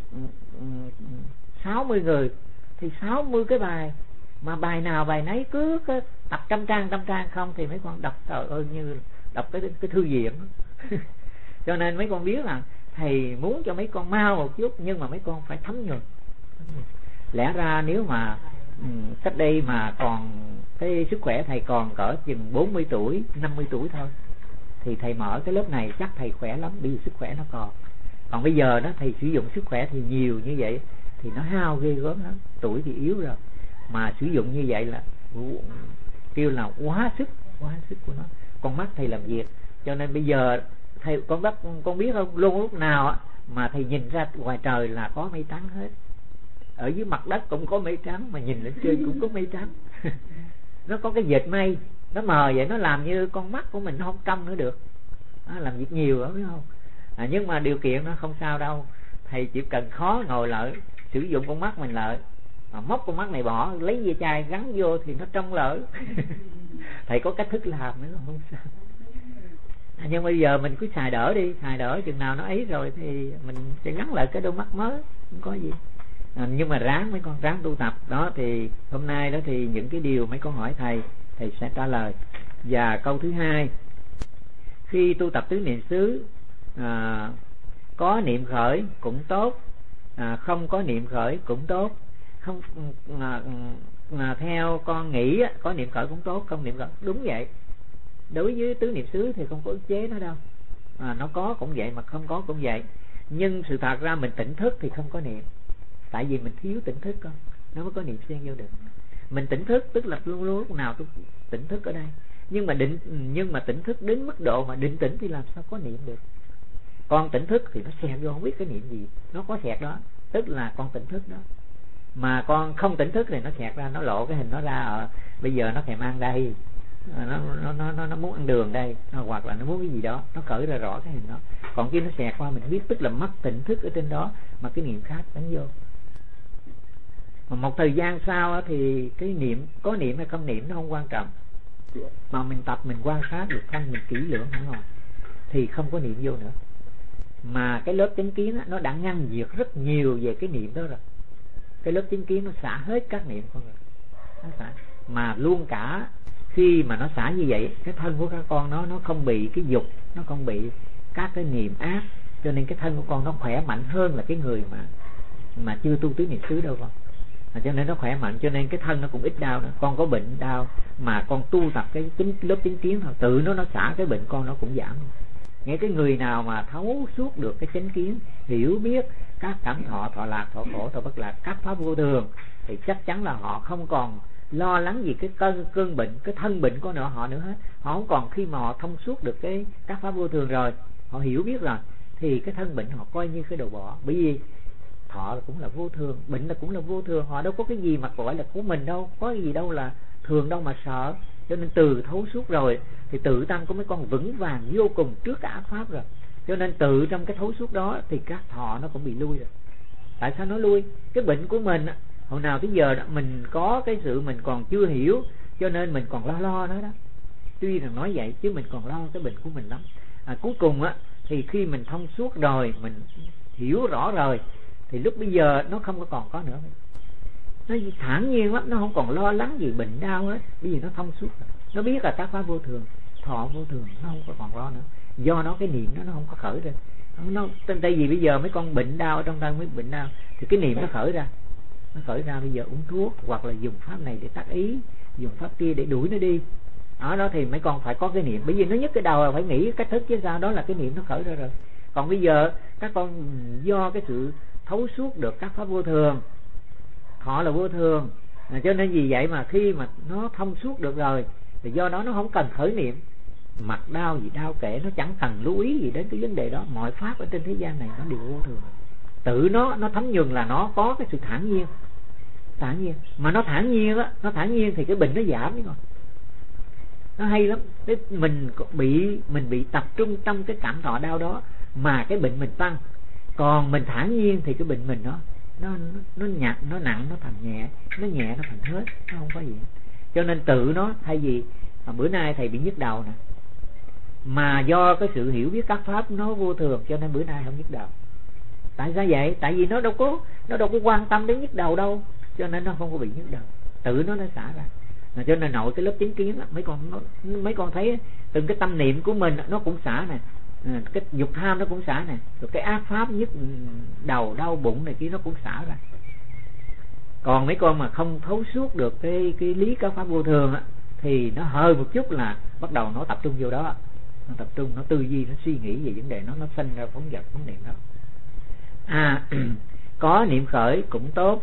60 người thì 60 cái bài, mà bài nào bài nấy cứ cái tập trăm trang không, thì mấy con đọc trời ơi như đọc cái thư viện. Cho nên mấy con biết là thầy muốn cho mấy con mau một chút, nhưng mà mấy con phải thấm nhuần. Lẽ ra nếu mà cách đây mà còn cái sức khỏe thầy còn cỡ chừng 40 tuổi 50 tuổi thôi, thì thầy mở cái lớp này chắc thầy khỏe lắm, vì sức khỏe nó còn bây giờ đó thầy sử dụng sức khỏe thì nhiều như vậy thì nó hao ghê gớm lắm. Tuổi thì yếu rồi mà sử dụng như vậy là kêu là quá sức của nó. Con mắt thầy làm việc, cho nên bây giờ thầy con biết không, luôn lúc nào mà thầy nhìn ra ngoài trời là có mây trắng hết, ở dưới mặt đất cũng có mây trắng, mà nhìn lên trên cũng có mây trắng. Nó có cái dệt mây nó mờ vậy, nó làm như con mắt của mình nó không câm nữa được. Làm việc nhiều đó, biết không? Nhưng mà điều kiện nó không sao đâu, thầy chỉ cần khó ngồi lại sử dụng con mắt mình lại, móc con mắt này bỏ, lấy dây chai gắn vô thì nó trong lỡ. Thầy có cách thức làm nữa không sao. Nhưng bây giờ mình cứ xài đỡ chừng nào nó ấy rồi thì mình sẽ gắn lại cái đôi mắt mới, không có gì. Nhưng mà mấy con ráng tu tập đó. Thì hôm nay đó thì những cái điều mấy con hỏi thầy sẽ trả lời. Và câu thứ 2, khi tu tập tứ niệm xứ, có niệm khởi cũng tốt, không có niệm khởi cũng tốt. Không theo con nghĩ có niệm khởi cũng tốt, không niệm khởi đúng vậy. Đối với tứ niệm xứ thì không có ức chế nó đâu, nó có cũng vậy mà không có cũng vậy. Nhưng sự thật ra mình tỉnh thức thì không có niệm, tại vì mình thiếu tỉnh thức con, nó mới có niệm xen vô được. Mình tỉnh thức tức là lúc nào tôi tỉnh thức ở đây, nhưng mà tỉnh thức đến mức độ mà định tĩnh thì làm sao có niệm được. Con tỉnh thức thì nó xẹt vô không biết cái niệm gì, nó có xẹt đó tức là con tỉnh thức đó. Mà con không tỉnh thức thì nó xẹt ra, nó lộ cái hình nó ra, bây giờ nó thèm ăn đây, nó muốn ăn đường đây, hoặc là nó muốn cái gì đó, nó khởi ra rõ cái hình đó. Còn kia nó xẹt qua mình biết, tức là mất tỉnh thức ở trên đó, mà cái niệm khác đánh vô. Mà một thời gian sau thì cái niệm, có niệm hay không niệm nó không quan trọng, mà mình tập mình quan sát được thân mình kỹ lưỡng rồi thì không có niệm vô nữa. Mà cái lớp chánh kiến nó đã ngăn diệt rất nhiều về cái niệm đó rồi. Cái lớp chánh kiến nó xả hết các niệm con rồi, nó xả. Mà luôn cả khi mà nó xả như vậy, cái thân của các con nó không bị cái dục, nó không bị các cái niệm ác, cho nên cái thân của con nó khỏe mạnh hơn là cái người mà chưa tu tứ niệm xứ đâu con. cho nên nó khỏe mạnh, cho nên cái thân nó cũng ít đau nữa. Con có bệnh đau mà con tu tập cái lớp chánh kiến thôi, tự nó xả cái bệnh con nó cũng giảm. Nghe cái người nào mà thấu suốt được cái chánh kiến, hiểu biết các cảm thọ, thọ lạc, thọ khổ, thọ bất lạc, các pháp vô thường, thì chắc chắn là họ không còn lo lắng gì cái cơn bệnh, cái thân bệnh của họ nữa hết. Họ không còn, khi mà họ thông suốt được các pháp vô thường rồi, họ hiểu biết rồi, thì cái thân bệnh họ coi như cái đồ bỏ. Bởi vì thọ cũng là vô thường, bệnh là cũng là vô thường, họ đâu có cái gì mà gọi là của mình đâu, có cái gì đâu là thường đâu mà sợ. Cho nên từ thấu suốt rồi thì tự tâm của mấy con vững vàng vô cùng trước cả pháp rồi. Cho nên tự trong cái thấu suốt đó thì các thọ nó cũng bị lui rồi. Tại sao nó lui? Cái bệnh của mình hồi nào tới giờ đó, mình có cái sự mình còn chưa hiểu, cho nên mình còn lo nó đó. Tuy rằng nói vậy chứ mình còn lo cái bệnh của mình lắm. Cuối cùng thì khi mình thông suốt rồi, mình hiểu rõ rồi, thì lúc bây giờ nó không còn nữa. Nó thản nhiên lắm, nó không còn lo lắng gì bệnh đau hết. Bởi vì nó thông suốt rồi. Nó biết là các pháp vô thường, thọ vô thường, nó không còn lo nữa. Do nó cái niệm nó không có khởi ra. Tại vì bây giờ mấy con bệnh đau ở trong thân, mấy bệnh đau thì cái niệm nó khởi ra. Nó khởi ra bây giờ uống thuốc, hoặc là dùng pháp này để tác ý, dùng pháp kia để đuổi nó đi. Ở đó thì mấy con phải có cái niệm. Bởi vì nó nhức cái đầu là phải nghĩ cách thức chứ sao, đó là cái niệm nó khởi ra rồi. Còn bây giờ các con do cái sự thấu suốt được các pháp vô thường, họ là vô thường, cho nên vì vậy mà khi mà nó thông suốt được rồi thì do đó nó không cần khởi niệm. Mặt đau gì đau kệ, nó chẳng cần lưu ý gì đến cái vấn đề đó. Mọi pháp ở trên thế gian này nó đều vô thường. Tự nó thấm nhuần là nó có cái sự thản nhiên. Thản nhiên mà nó thản nhiên á, nó thản nhiên thì cái bệnh nó giảm đấy. Còn nó hay lắm. Mình bị tập trung trong cái cảm thọ đau đó mà cái bệnh mình tăng. Còn mình thản nhiên thì cái bệnh mình nó nhạt, nó nặng nó thành nhẹ, nó nhẹ nó thành hết, nó không có gì. Cho nên tự nó, thay vì bữa nay thầy bị nhức đầu nè, mà do cái sự hiểu biết các pháp nó vô thường, cho nên bữa nay không nhức đầu. Tại sao vậy? Tại vì nó đâu có quan tâm đến nhức đầu đâu, cho nên nó không có bị nhức đầu. Tự nó xả ra. Cho nên nội cái lớp chánh kiến đó, mấy con thấy từng cái tâm niệm của mình nó cũng xả nè, cái dục tham nó cũng xả nè, rồi cái ác pháp nhức đầu đau bụng này kia nó cũng xả ra. Còn mấy con mà không thấu suốt được cái lý các pháp vô thường thì nó hơi một chút là bắt đầu nó tập trung vô đó, nó tập trung, nó tư duy, nó suy nghĩ về vấn đề nó sinh ra phóng dật phóng niệm đó. Có niệm khởi cũng tốt.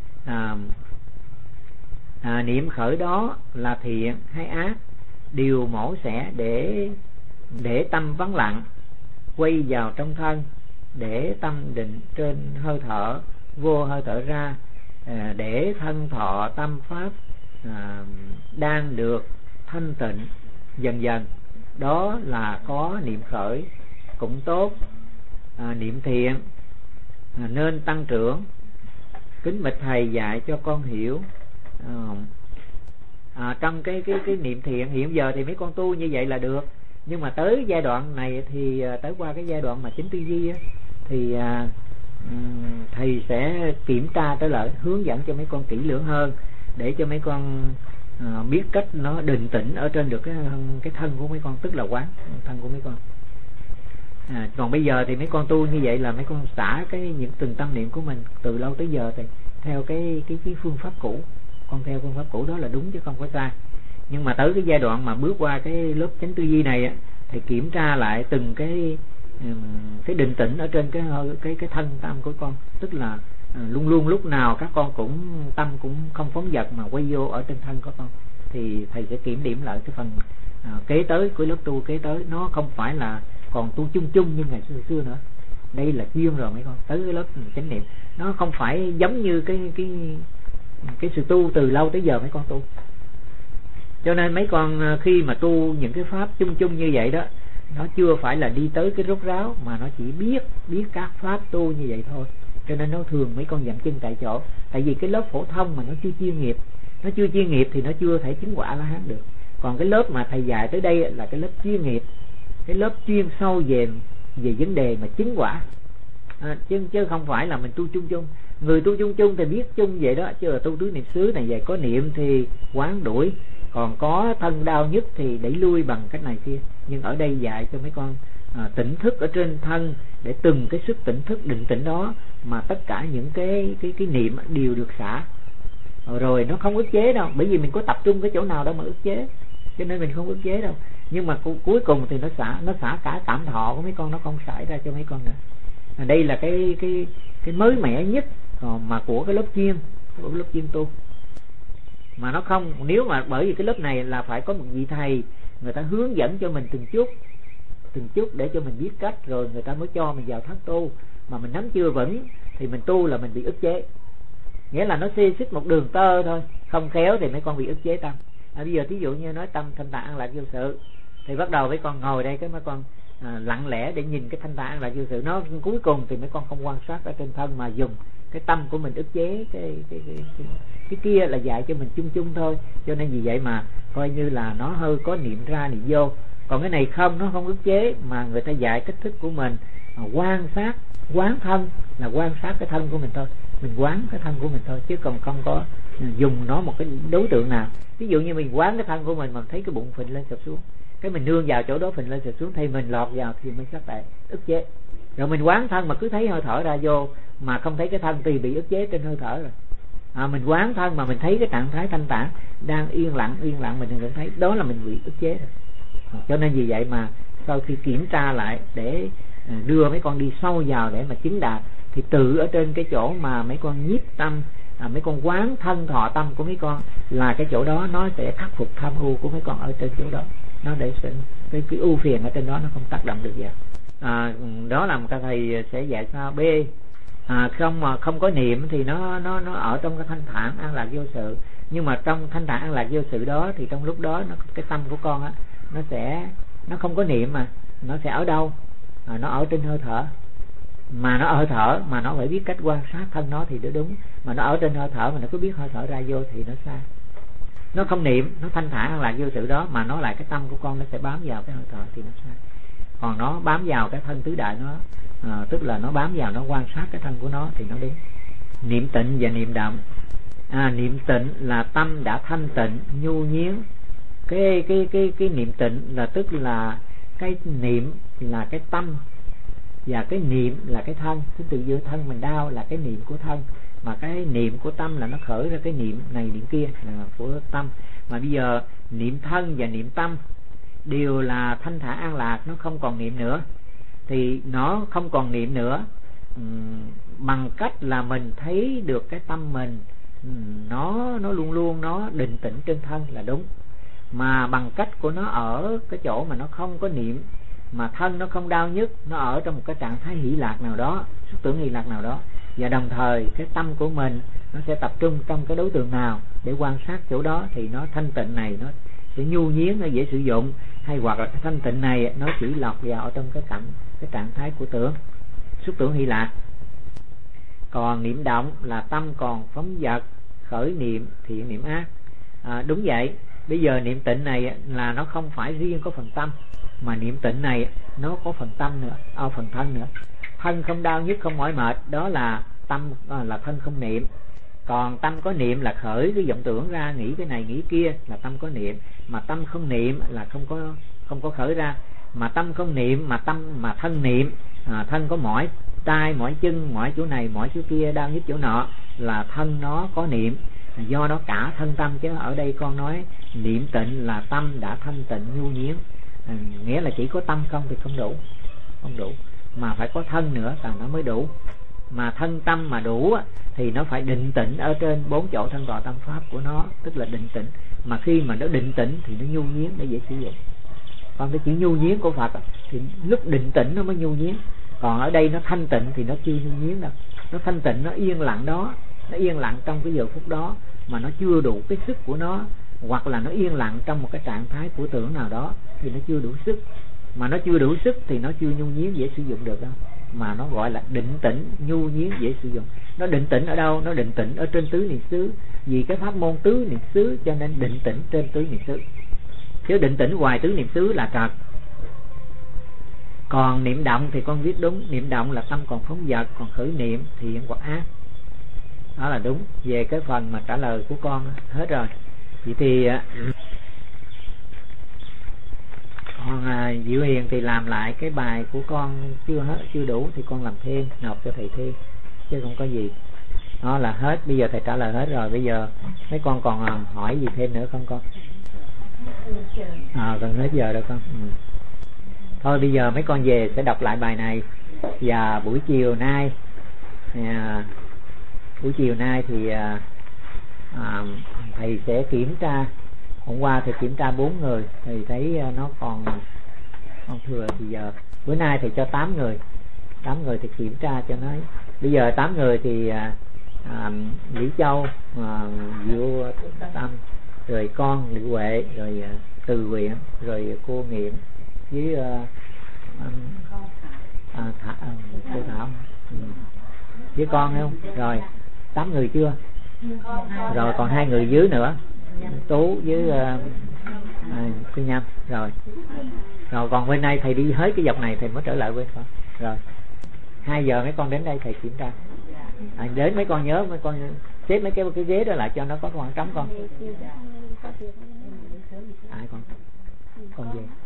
Niệm khởi đó là thiện hay ác, điều mổ xẻ để tâm vắng lặng, quay vào trong thân, để tâm định trên hơi thở, vô hơi thở ra, để thân thọ tâm pháp đang được thanh tịnh dần dần. Đó là có niệm khởi cũng tốt. Niệm thiện nên tăng trưởng. Kính bạch thầy dạy cho con hiểu. Trong cái niệm thiện hiện giờ thì mấy con tu như vậy là được, nhưng mà tới giai đoạn này thì tới qua cái giai đoạn mà chính tư duy thì thầy sẽ kiểm tra trở lại, hướng dẫn cho mấy con kỹ lưỡng hơn, để cho mấy con biết cách nó định tĩnh ở trên được cái thân của mấy con, tức là quán thân của mấy con. Còn bây giờ thì mấy con tu như vậy là mấy con xả những từng tâm niệm của mình từ lâu tới giờ thì theo cái phương pháp cũ. Con theo phương pháp cũ đó là đúng chứ không có sai. Nhưng mà tới cái giai đoạn mà bước qua cái lớp chánh tư duy này thì kiểm tra lại từng cái định tĩnh ở trên cái thân tâm của con, tức là luôn luôn lúc nào các con cũng tâm cũng không phóng dật mà quay vô ở trên thân của con. Thì thầy sẽ kiểm điểm lại cái phần kế tới của lớp tu kế tới, nó không phải là còn tu chung chung như ngày xưa nữa. Đây là chuyên rồi mấy con, tới cái lớp chánh niệm nó không phải giống như cái sự tu từ lâu tới giờ mấy con tu. Cho nên mấy con khi mà tu những cái pháp chung chung như vậy đó, nó chưa phải là đi tới cái rốt ráo, mà nó chỉ biết các pháp tu như vậy thôi. Cho nên nó thường mấy con dậm chân tại chỗ. Tại vì cái lớp phổ thông mà nó chưa chuyên nghiệp, thì nó chưa thể chứng quả La Hán được. Còn cái lớp mà thầy dạy tới đây là cái lớp chuyên nghiệp, cái lớp chuyên sâu về vấn đề mà chứng quả. Chứ không phải là mình tu chung chung. Người tu chung chung thì biết chung vậy đó, chứ là tu tứ niệm xứ này vậy, có niệm thì quán đuổi, còn có thân đau nhức thì đẩy lui bằng cách này kia. Nhưng ở đây dạy cho mấy con tỉnh thức ở trên thân, để từng cái sức tỉnh thức định tĩnh đó mà tất cả những cái niệm đều được xả. rồi nó không ức chế đâu, bởi vì mình có tập trung cái chỗ nào đâu mà ức chế, cho nên mình không ức chế đâu. Nhưng mà cuối cùng thì nó xả cả cảm thọ của mấy con, nó không xảy ra cho mấy con nữa. Đây là cái mới mẻ nhất mà của cái lớp chuyên, của lớp chuyên tu. Mà nó không, nếu mà bởi vì cái lớp này là phải có một vị thầy, người ta hướng dẫn cho mình từng chút để cho mình biết cách, rồi người ta mới cho mình vào thất tu. Mà mình nắm chưa vững thì mình tu là mình bị ức chế, nghĩa là nó xê xích một đường tơ thôi, không khéo thì mấy con bị ức chế tâm. Bây giờ thí dụ như nói tâm thanh tạng an lạc vô sự, thì bắt đầu mấy con ngồi đây, cái mấy con lặng lẽ để nhìn cái thanh tạng an lạc vô sự, nó cuối cùng thì mấy con không quan sát ở trên thân mà dùng cái tâm của mình ức chế cái kia, là dạy cho mình chung chung thôi. Cho nên vì vậy mà coi như là nó hơi có niệm ra niệm vô. Còn cái này không, nó không ức chế, mà người ta dạy cách thức của mình quan sát, quán thân, là quan sát cái thân của mình thôi, mình quán cái thân của mình thôi, chứ còn không có dùng nó một cái đối tượng nào. Ví dụ như mình quán cái thân của mình mà thấy cái bụng phình lên sụp xuống, cái mình nương vào chỗ đó phình lên sụp xuống, thì mình lọt vào thì mới sát tệ ức chế. Rồi mình quán thân mà cứ thấy hơi thở ra vô mà không thấy cái thân thì bị ức chế trên hơi thở rồi. Mình quán thân mà mình thấy cái trạng thái thanh tạng đang yên lặng mình đừng thấy, đó là mình bị ức chế rồi. Cho nên vì vậy mà sau khi kiểm tra lại để đưa mấy con đi sâu vào để mà chứng đạt, thì tự ở trên cái chỗ mà mấy con nhiếp tâm, mấy con quán thân thọ tâm của mấy con, là cái chỗ đó nó sẽ khắc phục tham ưu của mấy con ở trên chỗ đó, nó để cái ưu phiền ở trên đó nó không tác động được vào. Đó là một cái thầy sẽ dạy sao. B, không có niệm thì nó ở trong cái thanh thản an lạc vô sự. Nhưng mà trong thanh thản an lạc vô sự đó thì trong lúc đó cái tâm của con á, nó không có niệm, mà nó sẽ ở đâu? Nó ở trên hơi thở. Mà nó ở hơi thở mà nó phải biết cách quan sát thân nó thì nó đúng. Mà nó ở trên hơi thở mà nó cứ biết hơi thở ra vô thì nó sai. Nó không niệm, nó thanh thản an lạc vô sự đó, mà nó lại cái tâm của con nó sẽ bám vào cái hơi thở thì nó sai. Còn nó bám vào cái thân tứ đại nó, tức là nó bám vào, nó quan sát cái thân của nó thì nó đúng. Niệm tịnh và niệm động. Niệm tịnh là tâm đã thanh tịnh, nhu nhiếng. Cái niệm tịnh là tức là cái niệm là cái tâm, và cái niệm là cái thân. Tức từ giữa thân mình đau là cái niệm của thân, mà cái niệm của tâm là nó khởi ra cái niệm này niệm kia là của tâm. Mà bây giờ niệm thân và niệm tâm đều là thanh thản an lạc, nó không còn niệm nữa. Thì nó không còn niệm nữa bằng cách là mình thấy được cái tâm mình nó luôn luôn nó định tĩnh trên thân là đúng. Mà bằng cách của nó ở cái chỗ mà nó không có niệm, mà thân nó không đau nhức, nó ở trong một cái trạng thái hỷ lạc nào đó, xúc tưởng hỷ lạc nào đó, và đồng thời cái tâm của mình nó sẽ tập trung trong cái đối tượng nào để quan sát chỗ đó, thì nó thanh tịnh này nó sẽ nhu nhiếng, nó dễ sử dụng. Hay hoặc là cái thanh tịnh này nó chỉ lọt vào ở trong cái trạng thái của tưởng, xúc tưởng hỷ lạc. Còn niệm động là tâm còn phóng dật, khởi niệm thiện niệm ác. Đúng vậy. Bây giờ niệm tịnh này là nó không phải riêng có phần tâm, mà niệm tịnh này nó có phần tâm nữa, phần thân nữa. Thân không đau nhức, không mỏi mệt, đó là tâm, là thân không niệm. Còn tâm có niệm là khởi cái vọng tưởng ra, nghĩ cái này nghĩ kia là tâm có niệm. Mà tâm không niệm là không có khởi ra. Mà tâm không niệm mà thân niệm, thân có mỏi tay, mỏi chân, mỏi chỗ này, mỏi chỗ kia, đau nhức chỗ nọ, là thân nó có niệm. Do đó cả thân tâm, chứ ở đây con nói niệm tịnh là tâm đã thanh tịnh nhu nhiếng, nghĩa là chỉ có tâm không thì không đủ, mà phải có thân nữa là nó mới đủ. Mà thân tâm mà đủ thì nó phải định tĩnh ở trên 4 chỗ thân tọa tâm pháp của nó, tức là định tĩnh. Mà khi mà nó định tĩnh thì nó nhu nhiếng để dễ sử dụng. Còn cái chữ nhu nhiếng của Phật thì lúc định tĩnh nó mới nhu nhiếng. Còn ở đây nó thanh tịnh thì nó chưa nhu nhiếng đâu. Nó thanh tịnh, nó yên lặng đó, nó yên lặng trong cái giờ phút đó, mà nó chưa đủ cái sức của nó. Hoặc là nó yên lặng trong một cái trạng thái của tưởng nào đó thì nó chưa đủ sức. Mà nó chưa đủ sức thì nó chưa nhu nhiếng dễ sử dụng được đâu. Mà nó gọi là định tĩnh nhu nhiếng dễ sử dụng. Nó định tĩnh ở đâu? Nó định tĩnh ở trên tứ niệm xứ. Vì cái pháp môn tứ niệm xứ cho nên định tĩnh trên tứ niệm xứ, chứ định tĩnh ngoài tứ niệm xứ là trật. Còn niệm động thì con viết đúng. Niệm động là tâm còn phóng dật, còn khởi niệm thiện hoặc ác. Đó là đúng. Về cái phần mà trả lời của con hết rồi. Vậy thì còn Diệu Hiền thì làm lại cái bài của con chưa đủ thì con làm thêm, nộp cho thầy thêm, chứ không có gì. Đó là hết, bây giờ thầy trả lời hết rồi. Bây giờ mấy con còn hỏi gì thêm nữa không con? Gần hết giờ rồi con. Thôi bây giờ mấy con về sẽ đọc lại bài này, và buổi chiều nay thì thầy sẽ kiểm tra. Hôm qua thầy kiểm tra 4 người, thầy thấy nó còn thừa, thì giờ bữa nay thầy cho 8 người thì kiểm tra cho nó. Bây giờ 8 người thì Lý Châu, Diệu Tâm, rồi con Lý Huệ, rồi Từ Huyện, rồi cô Nghiệm với cô Thảo với con, thấy không? Rồi 8 người chưa? Rồi còn 2 người dưới nữa, Tú với cô Nhâm. Rồi còn bên đây thầy đi hết cái dọc này thầy mới trở lại bên con. Rồi 2 giờ mấy con đến đây thầy kiểm tra. Đến mấy con nhớ mấy con xếp mấy cái ghế đó lại cho nó có khoảng trống con. Ai con về